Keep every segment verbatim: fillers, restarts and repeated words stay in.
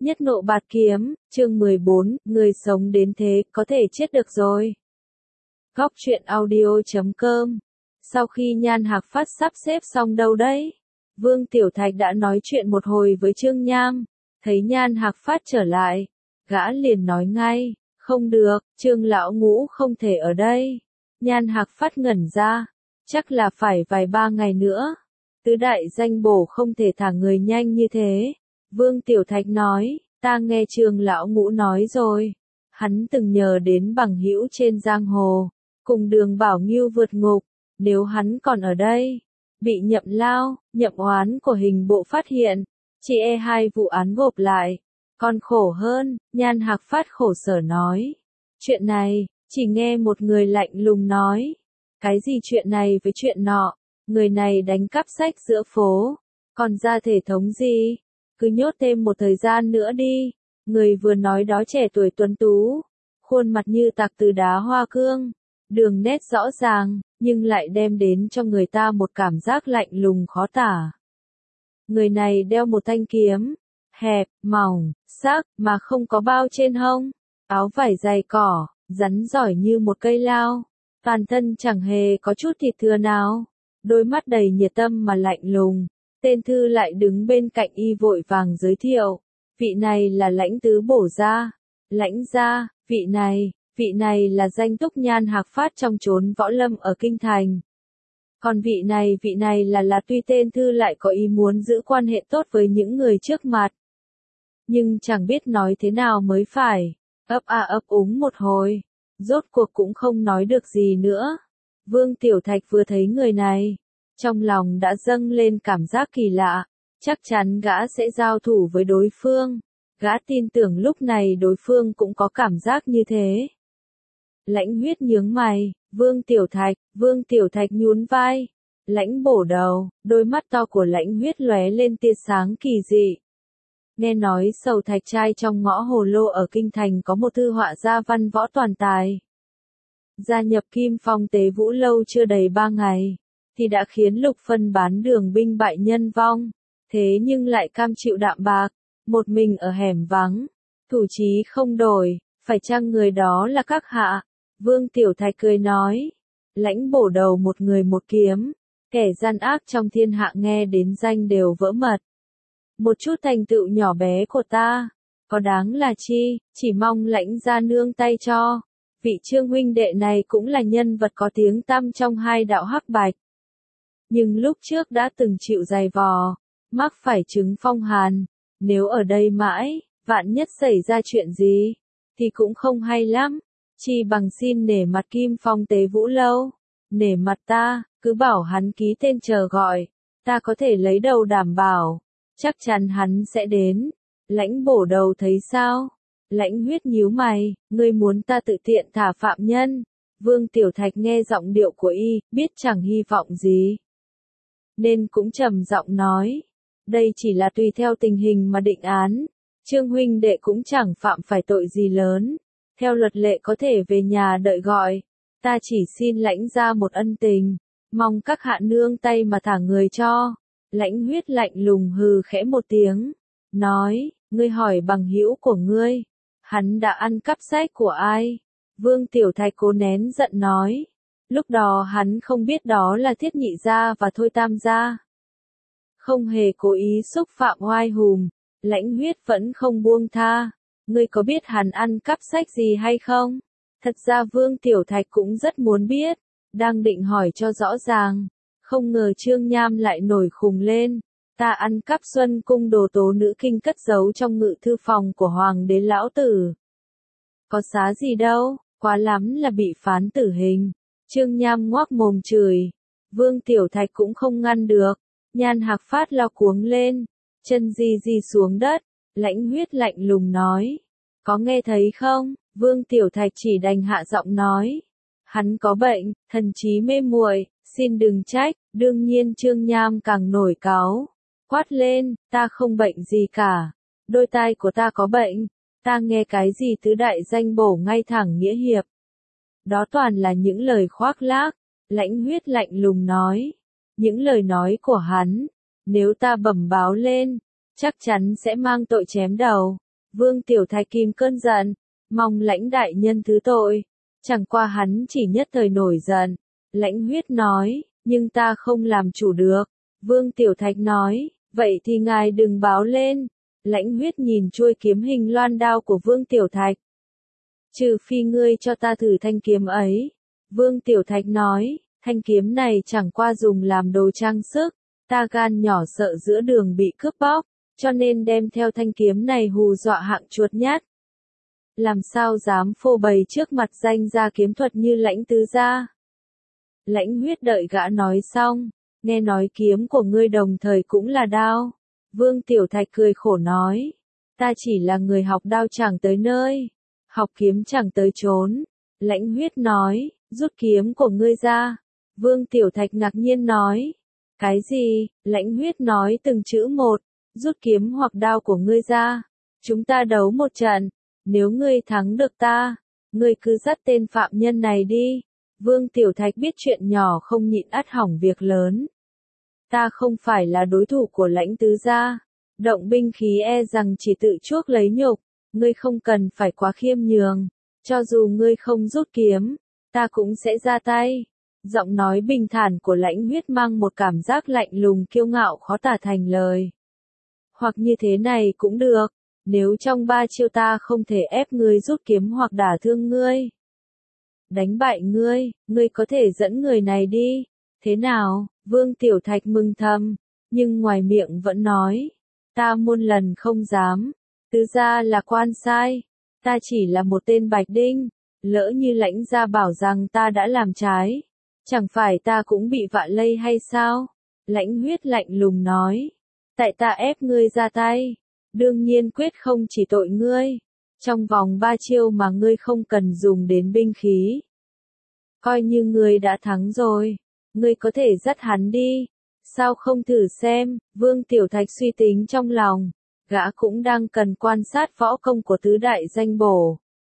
Nhất nộ bạt kiếm, chương mười bốn, người sống đến thế, có thể chết được rồi. Góc truyện audio chấm com. Sau khi Nhan Hạc Phát sắp xếp xong đâu đấy, Vương Tiểu Thạch đã nói chuyện một hồi với Trương Nham, thấy Nhan Hạc Phát trở lại, gã liền nói ngay, không được, Trương lão ngũ không thể ở đây. Nhan Hạc Phát ngẩn ra, chắc là phải vài ba ngày nữa. Tứ đại danh bổ không thể thả người nhanh như thế. Vương Tiểu Thạch nói, ta nghe Trương lão ngũ nói rồi. Hắn từng nhờ đến bằng hữu trên giang hồ, cùng Đường Bảo Ngưu vượt ngục, nếu hắn còn ở đây, bị Nhậm Lao, Nhậm Oán của hình bộ phát hiện, chỉ e hai vụ án gộp lại, còn khổ hơn. Nhan Hạc Phát khổ sở nói. Chuyện này, chỉ nghe một người lạnh lùng nói. Cái gì chuyện này với chuyện nọ, người này đánh cắp sách giữa phố, còn ra thể thống gì? Cứ nhốt thêm một thời gian nữa đi. Người vừa nói đó trẻ tuổi tuấn tú, khuôn mặt như tạc từ đá hoa cương, đường nét rõ ràng, nhưng lại đem đến cho người ta một cảm giác lạnh lùng khó tả. Người này đeo một thanh kiếm, hẹp, mỏng, sắc, mà không có bao trên hông, áo vải dày cỏ, rắn giỏi như một cây lao, toàn thân chẳng hề có chút thịt thừa nào, đôi mắt đầy nhiệt tâm mà lạnh lùng. Tên thư lại đứng bên cạnh y vội vàng giới thiệu, vị này là Lãnh tứ bổ gia. Lãnh gia, vị này, vị này là danh túc Nhan Hạc Phát trong chốn võ lâm ở kinh thành. Còn vị này, vị này là là tuy tên thư lại có ý muốn giữ quan hệ tốt với những người trước mặt, nhưng chẳng biết nói thế nào mới phải, ấp a ấp úng một hồi, rốt cuộc cũng không nói được gì nữa. Vương Tiểu Thạch vừa thấy người này, trong lòng đã dâng lên cảm giác kỳ lạ, chắc chắn gã sẽ giao thủ với đối phương. Gã tin tưởng lúc này đối phương cũng có cảm giác như thế. Lãnh Huyết nhướng mày, Vương Tiểu Thạch, Vương Tiểu Thạch nhún vai. Lãnh bổ đầu, đôi mắt to của Lãnh Huyết lóe lên tia sáng kỳ dị. Nghe nói Sầu Thạch trai trong ngõ Hồ Lô ở kinh thành có một thư họa gia văn võ toàn tài. Gia nhập Kim Phong Tế Vũ lâu chưa đầy ba ngày, thì đã khiến Lục Phân bán đường binh bại nhân vong, thế nhưng lại cam chịu đạm bạc, một mình ở hẻm vắng, thủ chí không đổi, phải chăng người đó là các hạ? Vương Tiểu Thạch cười nói, Lãnh bổ đầu một người một kiếm, kẻ gian ác trong thiên hạ nghe đến danh đều vỡ mật. Một chút thành tựu nhỏ bé của ta, có đáng là chi, chỉ mong Lãnh gia nương tay cho. Vị Trương huynh đệ này cũng là nhân vật có tiếng tăm trong hai đạo hắc bạch. Nhưng lúc trước đã từng chịu dày vò, mắc phải chứng phong hàn, nếu ở đây mãi, vạn nhất xảy ra chuyện gì, thì cũng không hay lắm, chỉ bằng xin nể mặt Kim Phong Tế Vũ lâu, nể mặt ta, cứ bảo hắn ký tên chờ gọi, ta có thể lấy đầu đảm bảo, chắc chắn hắn sẽ đến. Lãnh bổ đầu thấy sao? Lãnh Huyết nhíu mày, ngươi muốn ta tự tiện thả phạm nhân? Vương Tiểu Thạch nghe giọng điệu của y, biết chẳng hy vọng gì, nên cũng trầm giọng nói, đây chỉ là tùy theo tình hình mà định án, Trương huynh đệ cũng chẳng phạm phải tội gì lớn, theo luật lệ có thể về nhà đợi gọi, ta chỉ xin Lãnh ra một ân tình, mong các hạ nương tay mà thả người cho. Lãnh Huyết lạnh lùng hừ khẽ một tiếng, nói, ngươi hỏi bằng hữu của ngươi, hắn đã ăn cắp sách của ai? Vương Tiểu Thạch cố nén giận nói, lúc đó hắn không biết đó là Thiết Nhị gia và Thôi Tam gia, không hề cố ý xúc phạm oai hùng. Lãnh Huyết vẫn không buông tha, ngươi có biết hắn ăn cắp sách gì hay không? Thật ra Vương Tiểu Thạch cũng rất muốn biết, đang định hỏi cho rõ ràng, không ngờ Trương Nham lại nổi khùng lên, ta ăn cắp Xuân Cung đồ tố nữ kinh cất giấu trong ngự thư phòng của Hoàng đế lão tử. Có xá gì đâu, quá lắm là bị phán tử hình. Trương Nham ngoác mồm chửi, Vương Tiểu Thạch cũng không ngăn được. Nhan Hạc Phát lao cuống lên, chân di di xuống đất. Lãnh Huyết lạnh lùng nói, có nghe thấy không? Vương Tiểu Thạch chỉ đành hạ giọng nói, hắn có bệnh, thần trí mê muội, xin đừng trách. Đương nhiên Trương Nham càng nổi cáu, quát lên, ta không bệnh gì cả, đôi tai của ta có bệnh, ta nghe cái gì tứ đại danh bổ ngay thẳng nghĩa hiệp, đó toàn là những lời khoác lác. Lãnh Huyết lạnh lùng nói, những lời nói của hắn, nếu ta bẩm báo lên, chắc chắn sẽ mang tội chém đầu. Vương Tiểu Thạch kìm cơn giận, mong Lãnh đại nhân thứ tội. Chẳng qua hắn chỉ nhất thời nổi giận. Lãnh Huyết nói, nhưng ta không làm chủ được. Vương Tiểu Thạch nói, vậy thì ngài đừng báo lên. Lãnh Huyết nhìn chuôi kiếm hình loan đao của Vương Tiểu Thạch. Trừ phi ngươi cho ta thử thanh kiếm ấy. Vương Tiểu Thạch nói, thanh kiếm này chẳng qua dùng làm đồ trang sức. Ta gan nhỏ sợ giữa đường bị cướp bóc, cho nên đem theo thanh kiếm này hù dọa hạng chuột nhát. Làm sao dám phô bày trước mặt danh gia kiếm thuật như Lãnh tứ gia. Lãnh Huyết đợi gã nói xong, nghe nói kiếm của ngươi đồng thời cũng là đao. Vương Tiểu Thạch cười khổ nói, ta chỉ là người học đao chẳng tới nơi, học kiếm chẳng tới chốn. Lãnh Huyết nói, rút kiếm của ngươi ra. Vương Tiểu Thạch ngạc nhiên nói, cái gì? Lãnh Huyết nói từng chữ một, rút kiếm hoặc đao của ngươi ra. Chúng ta đấu một trận, nếu ngươi thắng được ta, ngươi cứ dắt tên phạm nhân này đi. Vương Tiểu Thạch biết chuyện nhỏ không nhịn ắt hỏng việc lớn. Ta không phải là đối thủ của Lãnh tứ gia, động binh khí e rằng chỉ tự chuốc lấy nhục, ngươi không cần phải quá khiêm nhường, cho dù ngươi không rút kiếm, ta cũng sẽ ra tay. Giọng nói bình thản của Lãnh Huyết mang một cảm giác lạnh lùng kiêu ngạo khó tả thành lời. Hoặc như thế này cũng được, nếu trong ba chiêu ta không thể ép ngươi rút kiếm hoặc đả thương ngươi, đánh bại ngươi, ngươi có thể dẫn người này đi. Thế nào? Vương Tiểu Thạch mừng thầm, nhưng ngoài miệng vẫn nói, ta muôn lần không dám, tứ gia là quan sai, ta chỉ là một tên bạch đinh, lỡ như Lãnh gia bảo rằng ta đã làm trái, chẳng phải ta cũng bị vạ lây hay sao? Lãnh Huyết lạnh lùng nói, tại ta ép ngươi ra tay, đương nhiên quyết không chỉ tội ngươi, trong vòng ba chiêu mà ngươi không cần dùng đến binh khí. Coi như ngươi đã thắng rồi, ngươi có thể dắt hắn đi, sao không thử xem? Vương Tiểu Thạch suy tính trong lòng, gã cũng đang cần quan sát võ công của tứ đại danh bổ.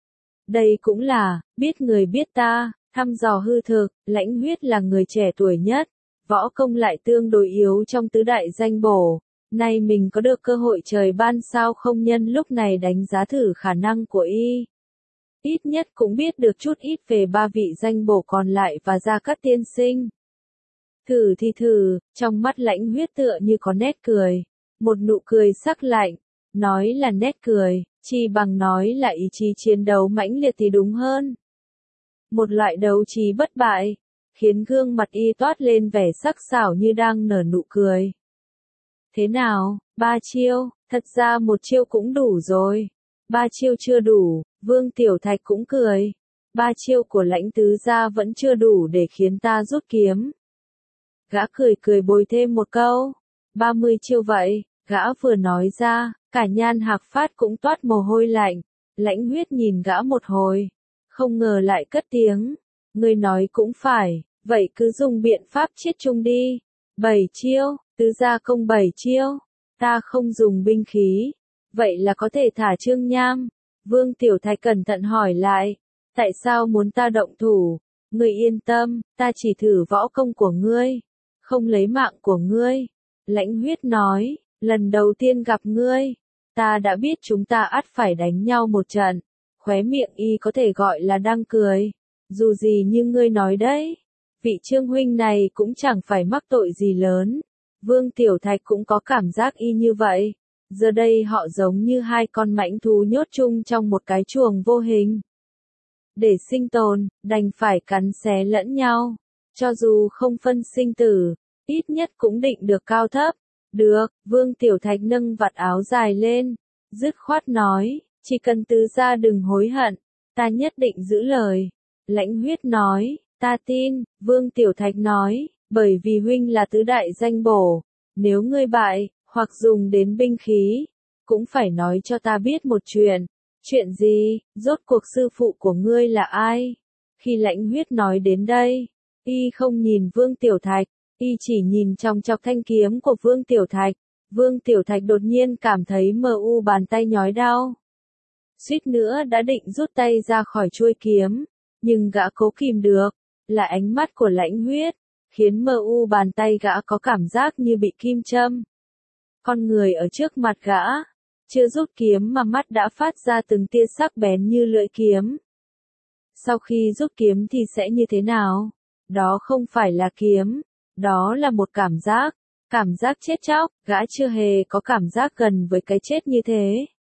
Đây cũng là, biết người biết ta, thăm dò hư thực. Lãnh Huyết là người trẻ tuổi nhất, võ công lại tương đối yếu trong tứ đại danh bổ. Nay mình có được cơ hội trời ban sao không nhân lúc này đánh giá thử khả năng của y. Ít nhất cũng biết được chút ít về ba vị danh bổ còn lại và Gia Cát tiên sinh. Thử thì thử, trong mắt Lãnh Huyết tựa như có nét cười, một nụ cười sắc lạnh, nói là nét cười, chi bằng nói là ý chí chiến đấu mãnh liệt thì đúng hơn. Một loại đấu trí bất bại, khiến gương mặt y toát lên vẻ sắc sảo như đang nở nụ cười. Thế nào, ba chiêu, thật ra một chiêu cũng đủ rồi. Ba chiêu chưa đủ, Vương Tiểu Thạch cũng cười. Ba chiêu của Lãnh tứ gia vẫn chưa đủ để khiến ta rút kiếm. Gã cười cười bồi thêm một câu. Ba mươi chiêu vậy, gã vừa nói ra, cả Nhan Hạc Phát cũng toát mồ hôi lạnh. Lãnh Huyết nhìn gã một hồi, không ngờ lại cất tiếng. Ngươi nói cũng phải, vậy cứ dùng biện pháp chiết chung đi. Bảy chiêu, tứ gia công bảy chiêu, ta không dùng binh khí, vậy là có thể thả Trương Nham. Vương Tiểu Thạch cẩn thận hỏi lại, tại sao muốn ta động thủ? Ngươi yên tâm, ta chỉ thử võ công của ngươi, không lấy mạng của ngươi. Lãnh Huyết nói, lần đầu tiên gặp ngươi, ta đã biết chúng ta ắt phải đánh nhau một trận. Khóe miệng y có thể gọi là đang cười, dù gì như ngươi nói đấy, vị Trương huynh này cũng chẳng phải mắc tội gì lớn. Vương Tiểu Thạch cũng có cảm giác y như vậy. Giờ đây họ giống như hai con mãnh thú nhốt chung trong một cái chuồng vô hình. Để sinh tồn, đành phải cắn xé lẫn nhau. Cho dù không phân sinh tử, ít nhất cũng định được cao thấp. Được, Vương Tiểu Thạch nâng vạt áo dài lên, dứt khoát nói, chỉ cần tứ gia đừng hối hận, ta nhất định giữ lời. Lãnh Huyết nói, ta tin. Vương Tiểu Thạch nói, bởi vì huynh là tứ đại danh bổ, nếu ngươi bại, hoặc dùng đến binh khí, cũng phải nói cho ta biết một chuyện. Chuyện gì? Rốt cuộc sư phụ của ngươi là ai? Khi Lãnh Huyết nói đến đây, y không nhìn Vương Tiểu Thạch, y chỉ nhìn trong chọc thanh kiếm của Vương Tiểu Thạch. Vương Tiểu Thạch đột nhiên cảm thấy mờ u bàn tay nhói đau. Suýt nữa đã định rút tay ra khỏi chuôi kiếm, nhưng gã cố kìm được, là ánh mắt của Lãnh Huyết, khiến mờ u bàn tay gã có cảm giác như bị kim châm. Con người ở trước mặt gã, chưa rút kiếm mà mắt đã phát ra từng tia sắc bén như lưỡi kiếm. Sau khi rút kiếm thì sẽ như thế nào? Đó không phải là kiếm, đó là một cảm giác, cảm giác chết chóc, gã chưa hề có cảm giác gần với cái chết như thế.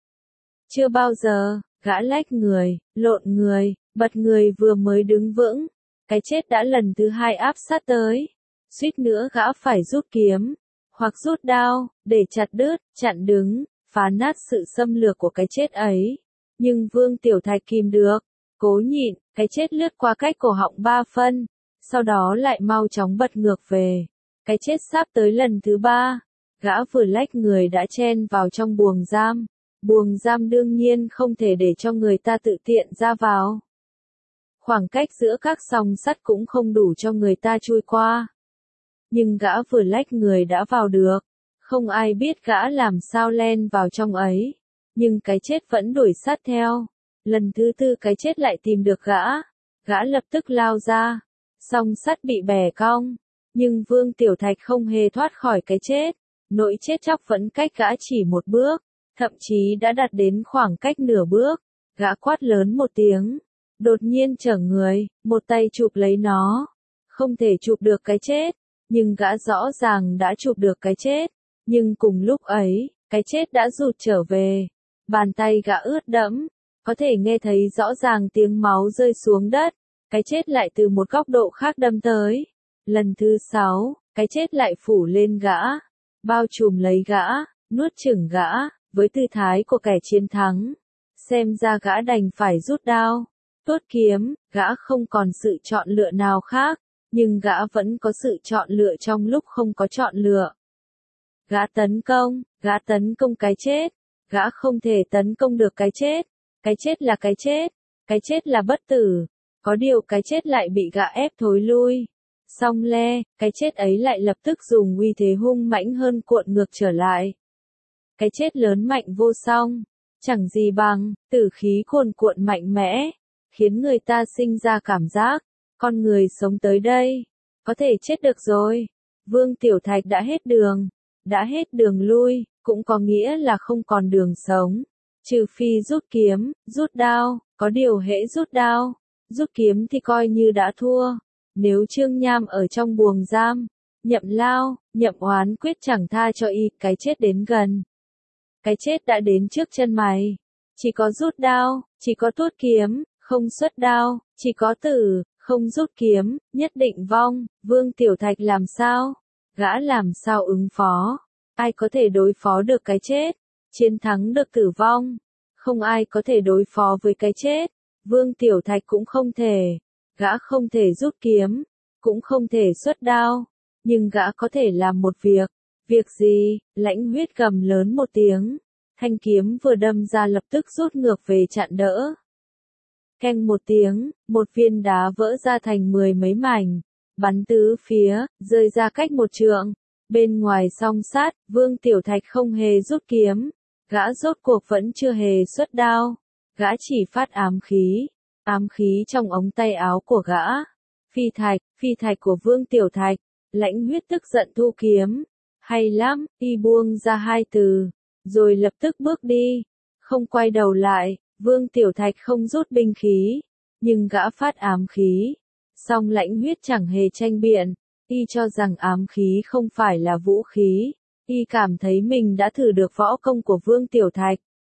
Chưa bao giờ, gã lách người, lộn người, bật người vừa mới đứng vững, cái chết đã lần thứ hai áp sát tới. Suýt nữa gã phải rút kiếm, hoặc rút đao, để chặt đứt, chặn đứng, phá nát sự xâm lược của cái chết ấy. Nhưng Vương Tiểu Thạch kìm được, cố nhịn, cái chết lướt qua cách cổ họng ba phân, sau đó lại mau chóng bật ngược về. Cái chết sắp tới lần thứ ba, gã vừa lách người đã chen vào trong buồng giam. Buồng giam đương nhiên không thể để cho người ta tự tiện ra vào. Khoảng cách giữa các song sắt cũng không đủ cho người ta chui qua. Nhưng gã vừa lách người đã vào được, không ai biết gã làm sao len vào trong ấy. Nhưng cái chết vẫn đuổi sát theo. Lần thứ tư cái chết lại tìm được gã. Gã lập tức lao ra. Song sắt bị bẻ cong. Nhưng Vương Tiểu Thạch không hề thoát khỏi cái chết. Nỗi chết chóc vẫn cách gã chỉ một bước. Thậm chí đã đạt đến khoảng cách nửa bước. Gã quát lớn một tiếng. Đột nhiên trở người, một tay chụp lấy nó. Không thể chụp được cái chết. Nhưng gã rõ ràng đã chụp được cái chết. Nhưng cùng lúc ấy, cái chết đã rụt trở về. Bàn tay gã ướt đẫm. Có thể nghe thấy rõ ràng tiếng máu rơi xuống đất. Cái chết lại từ một góc độ khác đâm tới. Lần thứ sáu, cái chết lại phủ lên gã. Bao trùm lấy gã, nuốt chửng gã, với tư thái của kẻ chiến thắng. Xem ra gã đành phải rút đao. Tuốt kiếm, gã không còn sự chọn lựa nào khác. Nhưng gã vẫn có sự chọn lựa trong lúc không có chọn lựa. Gã tấn công, gã tấn công cái chết. Gã không thể tấn công được cái chết. Cái chết là cái chết. Cái chết là bất tử. Có điều cái chết lại bị gã ép thối lui. Song le, cái chết ấy lại lập tức dùng uy thế hung mãnh hơn cuộn ngược trở lại. Cái chết lớn mạnh vô song. Chẳng gì bằng, tử khí cuồn cuộn mạnh mẽ. Khiến người ta sinh ra cảm giác. Con người sống tới đây. Có thể chết được rồi. Vương Tiểu Thạch đã hết đường. Đã hết đường lui, cũng có nghĩa là không còn đường sống. Trừ phi rút kiếm, rút đao, có điều hễ rút đao, rút kiếm thì coi như đã thua. Nếu Trương Nham ở trong buồng giam, Nhậm Lao, Nhậm Oán quyết chẳng tha cho y, cái chết đến gần. Cái chết đã đến trước chân mày. Chỉ có rút đao, chỉ có tuốt kiếm, không xuất đao, chỉ có tử, không rút kiếm, nhất định vong. Vương Tiểu Thạch làm sao? Gã làm sao ứng phó? Ai có thể đối phó được cái chết? Chiến thắng được tử vong? Không ai có thể đối phó với cái chết. Vương Tiểu Thạch cũng không thể. Gã không thể rút kiếm, cũng không thể xuất đao. Nhưng gã có thể làm một việc. Việc gì? Lãnh Huyết gầm lớn một tiếng. Thanh kiếm vừa đâm ra lập tức rút ngược về chặn đỡ. Keng một tiếng, một viên đá vỡ ra thành mười mấy mảnh. Bắn tứ phía, rơi ra cách một trượng. Bên ngoài song sát, Vương Tiểu Thạch không hề rút kiếm. Gã rốt cuộc vẫn chưa hề xuất đao. Gã chỉ phát ám khí. Ám khí trong ống tay áo của gã. Phi thạch, phi thạch của Vương Tiểu Thạch. Lãnh Huyết tức giận thu kiếm. Hay lắm, y buông ra hai từ. Rồi lập tức bước đi. Không quay đầu lại, Vương Tiểu Thạch không rút binh khí. Nhưng gã phát ám khí. Song Lãnh Huyết chẳng hề tranh biện. Y cho rằng ám khí không phải là vũ khí. Y cảm thấy mình đã thử được võ công của Vương Tiểu Thạch.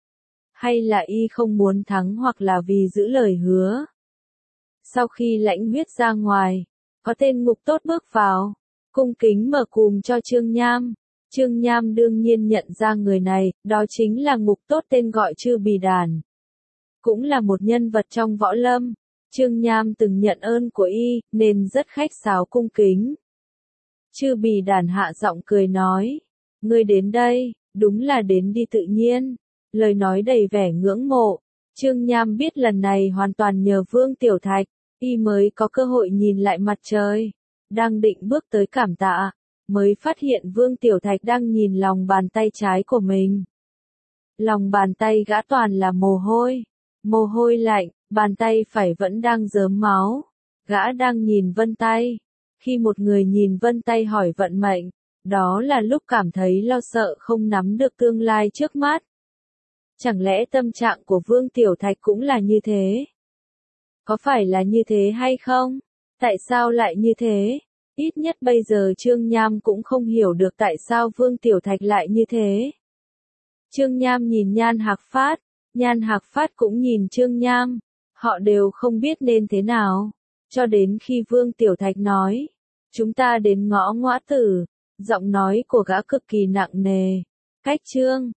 Hay là y không muốn thắng hoặc là vì giữ lời hứa. Sau khi Lãnh Huyết ra ngoài, có tên Ngục Tốt bước vào, cung kính mở cùm cho Trương Nham. Trương Nham đương nhiên nhận ra người này, đó chính là Ngục Tốt tên gọi Trư Bì Đàn. Cũng là một nhân vật trong võ lâm. Trương Nham từng nhận ơn của y, nên rất khách sáo cung kính. Trư Bì Đàn hạ giọng cười nói, ngươi đến đây, đúng là đến đi tự nhiên. Lời nói đầy vẻ ngưỡng mộ. Trương Nham biết lần này hoàn toàn nhờ Vương Tiểu Thạch, y mới có cơ hội nhìn lại mặt trời. Đang định bước tới cảm tạ, mới phát hiện Vương Tiểu Thạch đang nhìn lòng bàn tay trái của mình. Lòng bàn tay gã toàn là mồ hôi. Mồ hôi lạnh, bàn tay phải vẫn đang rớm máu. Gã đang nhìn vân tay. Khi một người nhìn vân tay hỏi vận mệnh, đó là lúc cảm thấy lo sợ không nắm được tương lai trước mắt. Chẳng lẽ tâm trạng của Vương Tiểu Thạch cũng là như thế? Có phải là như thế hay không? Tại sao lại như thế? Ít nhất bây giờ Trương Nham cũng không hiểu được tại sao Vương Tiểu Thạch lại như thế. Trương Nham nhìn Nhan Hạc Phát, Nhan Hạc Phát cũng nhìn Trương Nham, họ đều không biết nên thế nào. Cho đến khi Vương Tiểu Thạch nói, chúng ta đến ngõ Ngõa Tử, giọng nói của gã cực kỳ nặng nề. Cách Trương